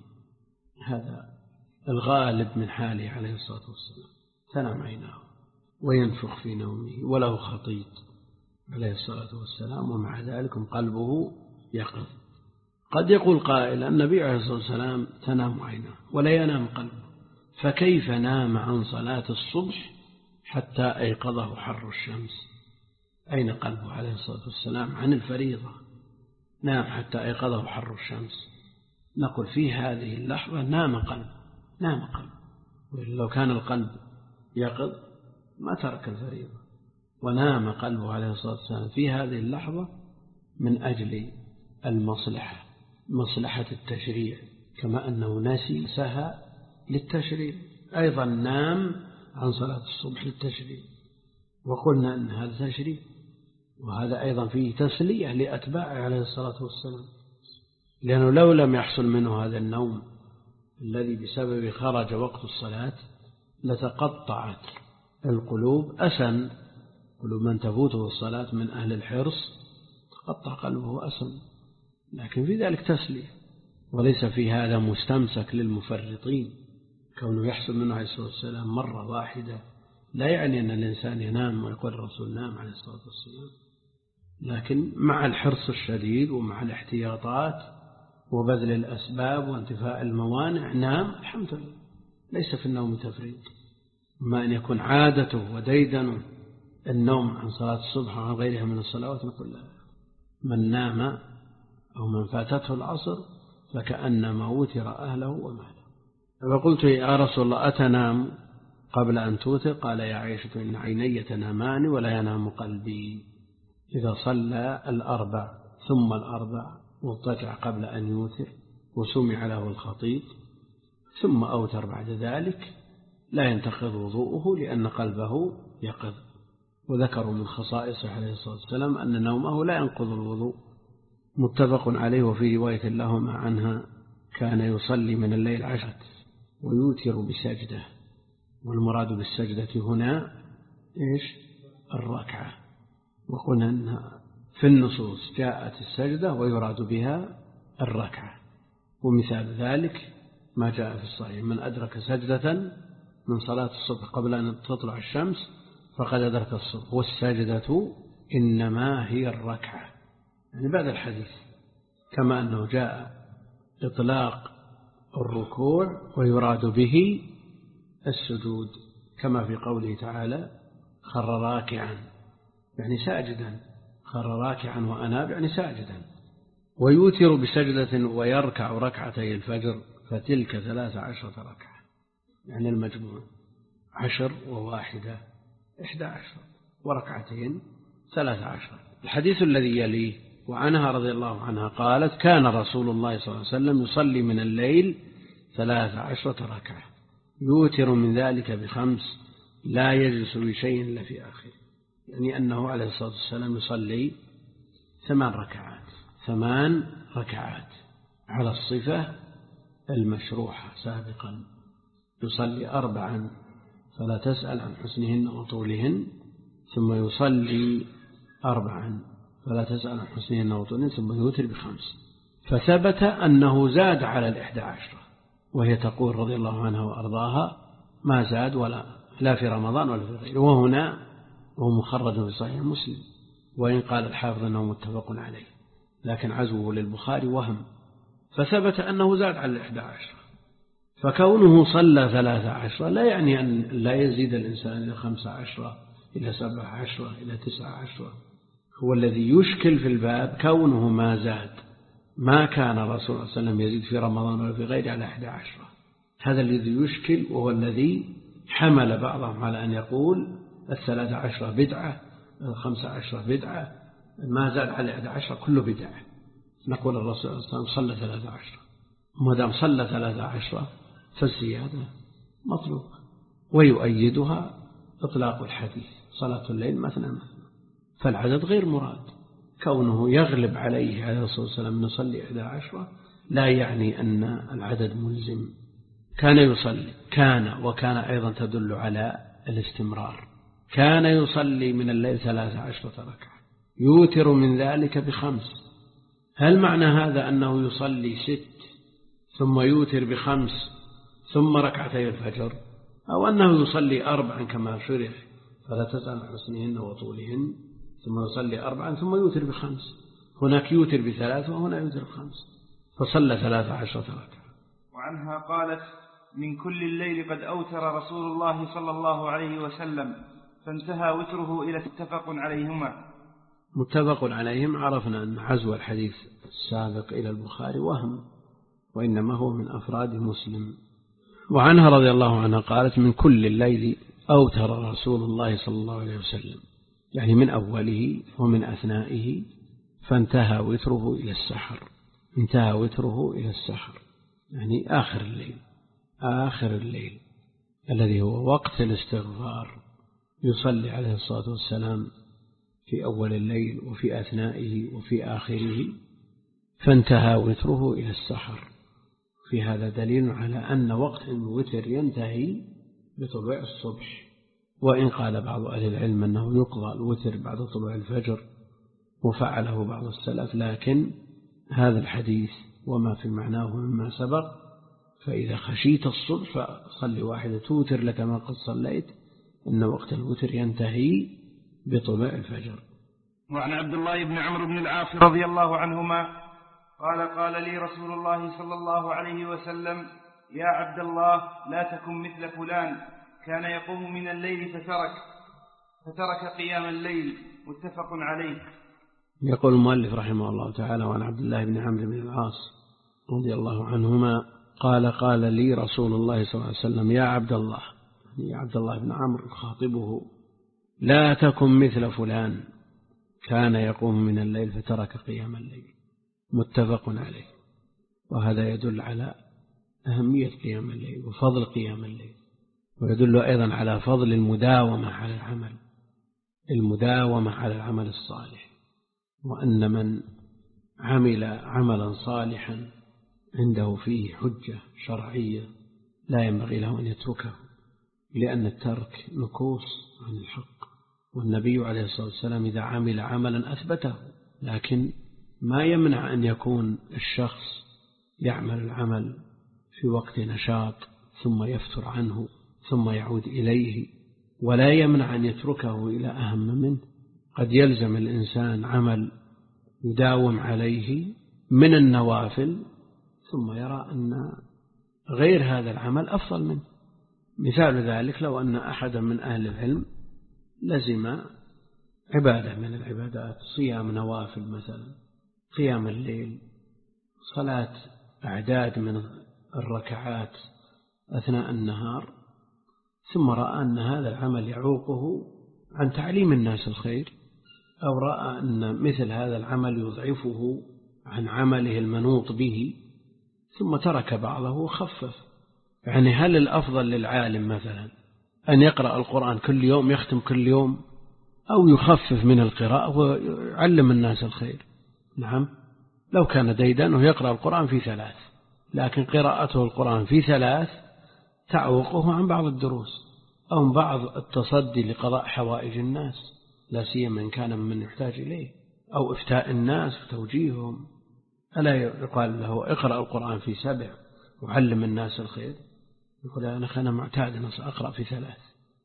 هذا الغالب من حاله عليه الصلاة والسلام، تنام عيناه وينفخ في نومه وله خطيط عليه الصلاة والسلام، ومع ذلك قلبه يقظ. قد يقول قائل النبي عليه الصلاة والسلام تنام عيناه ولا ينام قلبه، فكيف نام عن صلاة الصبح حتى أيقظه حر الشمس؟ أين قلبه عليه الصلاة والسلام عن الفريضة؟ نام حتى أيقظه حر الشمس. نقول في هذه اللحظة نام قلبه، نام قلبه، ولو كان القلب يقظ ما ترك الفريضة. ونام قلبه عليه الصلاة والسلام في هذه اللحظة من أجل المصلحة، مصلحة التشريع، كما أنه نسي سهى للتشريع، أيضا نام عن صلاة الصبح للتشريع، وقلنا أن هذا تشريع، وهذا أيضا فيه تسلية لأتباعه عليه الصلاة والسلام، لأنه لو لم يحصل منه هذا النوم الذي بسبب خرج وقت الصلاة لتقطعت القلوب أسن، قلوب من تفوته الصلاة من أهل الحرص تقطع قلبه أسن، لكن في ذلك تسلية. وليس في هذا مستمسك للمفرطين، كونه يحصل منه عليه الصلاة والسلام مرة واحدة لا يعني أن الإنسان ينام ويقول الرسول نام عليه الصلاة والسلام، لكن مع الحرص الشديد ومع الاحتياطات وبذل الأسباب وانتفاء الموانع نام الحمد لله، ليس في النوم تفريط. ما أن يكون عادته وديدنه النوم عن صلاة الصبح وعن غيرها من الصلوات، نقول لا، من نام أو من فاتته العصر فكأنما وتر أهله وماله. فقلت يا رسول الله أتنام قبل أن توتر؟ قال يا عائشة إن عيني تنامان ولا ينام قلبي. إذا صلى الأربع ثم الأربع واضطجع قبل أن يوتر وسمع له الخطيب ثم أوتر بعد ذلك لا ينتقض وضوءه لأن قلبه يقظ. وذكروا من خصائصه عليه الصلاة والسلام أن نومه لا ينقض الوضوء، متفق عليه. وفي رواية لهما عنها كان يصلي من الليل عشرة ويوتر بسجدة، والمراد بالسجدة هنا إيش؟ الركعة. وقلنا أن في النصوص جاءت السجدة ويراد بها الركعة، ومثال ذلك ما جاء في الصحيح من أدرك سجدة من صلاة الصبح قبل أن تطلع الشمس فقد أدرك الصبح، والسجدة إنما هي الركعة، يعني بعد الحديث. كما أنه جاء إطلاق الركوع ويراد به السجود، كما في قوله تعالى خر راكعا يعني ساجدا، خر راكعا وأناب يعني ساجدا. ويوتر بسجدة ويركع ركعتي الفجر فتلك ثلاث عشرة ركعة، يعني المجموع عشر وواحدة إحدى عشر وركعتين ثلاث عشر. الحديث الذي يليه وعنها رضي الله عنها قالت كان رسول الله صلى الله عليه وسلم يصلي من الليل ثلاث عشرة ركعة يوتر من ذلك بخمس لا يجلس بشيء إلا في آخره، يعني أنه عليه الصلاة والسلام يصلي ثمان ركعات ثمان ركعات على الصفة المشروحة سابقا. يصلي أربعا فلا تسأل عن حسنهن وطولهن، ثم يصلي أربعا فلا تسأل عن حسنهن وطولهن، ثم يوتر بخمس. فثبت أنه زاد على الإحدى عشرة، وهي تقول رضي الله عنها وأرضاها ما زاد ولا لا في رمضان ولا في غيره. وهنا وهو مخرج في صحيح مسلم، وإن قال الحافظ أنه متفق عليه، لكن عزوه للبخاري وهم. فثبت أنه زاد على الإحدى عشرة، فكونه صلى ثلاثة عشرة لا يعني أن لا يزيد الإنسان إلى خمسة عشرة إلى سبعة عشرة إلى تسعة عشرة. هو الذي يشكل في الباب كونه ما زاد، ما كان الرسول صلى الله عليه وسلم يزيد في رمضان ولا في غيره على إحدى عشرة. هذا الذي يشكل، وهو الذي حمل بعضهم على أن يقول الثلاثة عشرة بدعة الخمسة عشرة بدعة، ما زاد على إحدى عشرة كله بدعة. نقول الرسول صلى الله عليه وسلم صلى ثلاثة عشرة، ما دام صلى ثلاثة عشرة فالزيادة مطلوبة. ويؤيدها إطلاق الحديث صلاة الليل مثنى مثنى، فالعدد غير مراد. كونه يغلب عليه عليه الصلاة والسلام أن يصلي إحدى عشرة لا يعني أن العدد ملزم. كان يصلي كان وكان أيضا تدل على الاستمرار. كان يصلي من الليل ثلاث عشرة ركعة يوتر من ذلك بخمس. هل معنى هذا أنه يصلي ست ثم يوتر بخمس ثم ركعتي الفجر، أو أنه يصلي أربعا كما شرح فلا تسأل عن حسنهن وطولهن ثم يصلي أربعا ثم يوتر بخمس؟ هناك يوتر بثلاث وهنا يوتر بخمس، فصلى ثلاث عشرة ركعة. وعنها قالت من كل الليل قد أوتر رسول الله صلى الله عليه وسلم فانتهى وتره إلى اتفق عليهما. متفق عليهم. عرفنا أن عزو الحديث السابق إلى البخاري وهم، وإنما هو من أفراد مسلم. وعنها رضي الله عنها قالت من كل الليل أوتر رسول الله صلى الله عليه وسلم، يعني من أوله ومن أثنائه، فانتهى وتره إلى السحر. انتهى وتره إلى السحر يعني آخر الليل، آخر الليل الذي هو وقت الاستغفار. يصلي عليه الصلاة والسلام في أول الليل وفي أثنائه وفي آخره، فانتهى وتره إلى السحر. في هذا دليل على أن وقت الوتر ينتهي بطلوع الصبح، وإن قال بعض أهل العلم أنه يقضى الوتر بعد طلوع الفجر وفعله بعض السلف، لكن هذا الحديث وما في معناه مما سبق، فإذا خشيت الصبح فصلي واحدة توتر لك ما قد صليت، إن وقت الوتر ينتهي بطلوع الفجر. وعن عبد الله بن عمرو بن العاص رضي الله عنهما قال قال لي رسول الله صلى الله عليه وسلم يا عبد الله لا تكن مثل فلان كان يقوم من الليل فترك فترك قيام الليل. متفق عليه. يقول المؤلف رحمه الله تعالى وعن عبد الله بن عمرو بن العاص رضي الله عنهما قال قال لي رسول الله صلى الله عليه وسلم يا عبد الله، يا عبد الله بن عمرو يخاطبه، لا تكن مثل فلان كان يقوم من الليل فترك قيام الليل. متفق عليه. وهذا يدل على أهمية قيام الليل وفضل قيام الليل، ويدل أيضا على فضل المداومة على العمل، المداومة على العمل الصالح، وأن من عمل عملا صالحا عنده فيه حجة شرعية لا ينبغي له أن يتركه، لأن الترك نكوص عن الحق. والنبي عليه الصلاة والسلام إذا عمل عملا أثبته، لكن ما يمنع أن يكون الشخص يعمل العمل في وقت نشاط ثم يفتر عنه ثم يعود إليه، ولا يمنع أن يتركه إلى أهم منه. قد يلزم الإنسان عمل يداوم عليه من النوافل ثم يرى أن غير هذا العمل أفضل منه. مثال ذلك لو أن أحدا من أهل العلم لزم عبادة من العبادات، صيام نوافل مثلا، قيام الليل، صلاة أعداد من الركعات أثناء النهار، ثم رأى أن هذا العمل يعوقه عن تعليم الناس الخير، أو رأى أن مثل هذا العمل يضعفه عن عمله المنوط به، ثم ترك بعضه وخفف. يعني هل الأفضل للعالم مثلا أن يقرأ القرآن كل يوم، يختم كل يوم، أو يخفف من القراءة ويعلم الناس الخير؟ نعم، لو كان ديدنه يقرأ القرآن في ثلاث، لكن قراءته القرآن في ثلاث تعوقه عن بعض الدروس أو بعض التصدي لقضاء حوائج الناس، لا سيما إن كان من يحتاج إليه، أو إفتاء الناس وتوجيههم. ألا يقال له اقرأ القرآن في سبع وعلم الناس الخير؟ يقول أنا أنا معتاد أن أقرأ في ثلاث.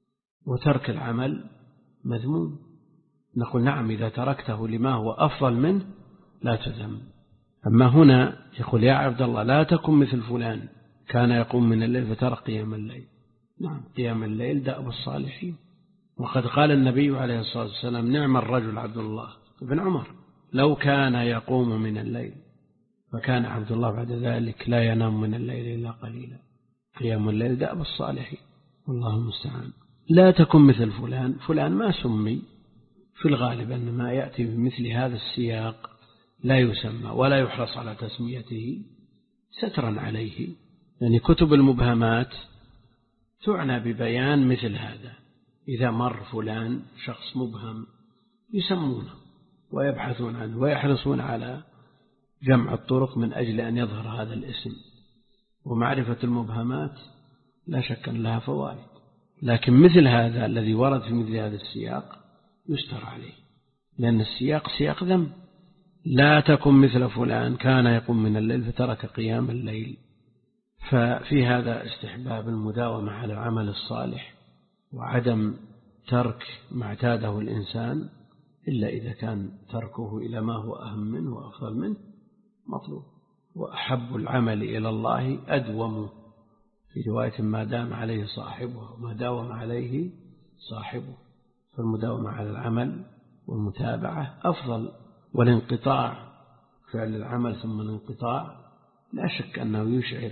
وترك العمل مذموم. نقول نعم إذا تركته لما هو أفضل منه لا تذم. أما هنا يقول يا عبد الله لا تكن مثل فلان كان يقوم من الليل فترك قيام الليل. نعم، قيام الليل دأب الصالحين. وقد قال النبي عليه الصلاة والسلام نعم الرجل عبد الله بن عمر لو كان يقوم من الليل، فكان عبد الله بعد ذلك لا ينام من الليل إلا قليلا. قيام الليل دأب الصالحين، والله المستعان. لا تكن مثل فلان، فلان ما سمي، في الغالب أن ما يأتي بمثل هذا السياق لا يسمى ولا يحرص على تسميته سترا عليه. يعني كتب المبهمات تعنى ببيان مثل هذا، إذا مر فلان شخص مبهم يسمونه ويبحثون عنه ويحرصون على جمع الطرق من أجل أن يظهر هذا الاسم. ومعرفة المبهمات لا شك أن لها فوائد، لكن مثل هذا الذي ورد في مثل هذا السياق يستر عليه، لأن السياق سياق ذم. لا تكن مثل فلان كان يقوم من الليل فترك قيام الليل. ففي هذا استحباب المداومة على العمل الصالح، وعدم ترك ما اعتاده الإنسان إلا إذا كان تركه إلى ما هو أهم منه وأفضل منه مطلوب. وأحب العمل إلى الله أدوم، في رواية ما دام عليه صاحبه وما داوم عليه صاحبه. فالمداومة على العمل والمتابعة أفضل. والانقطاع، فعل العمل ثم الانقطاع، لا شك أنه يشعر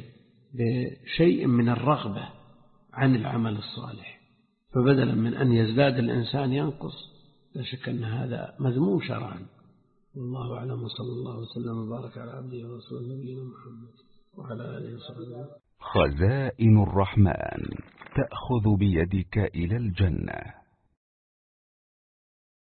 بشيء من الرغبة عن العمل الصالح، فبدلا من أن يزداد الإنسان ينقص. لا شك أن هذا مذموم شرعا. والله أعلم، وصلى الله وسلم وبارك على عبده ورسوله نبينا محمد وعلى آله وصحبه. خزائن الرحمن تأخذ بيدك إلى الجنة.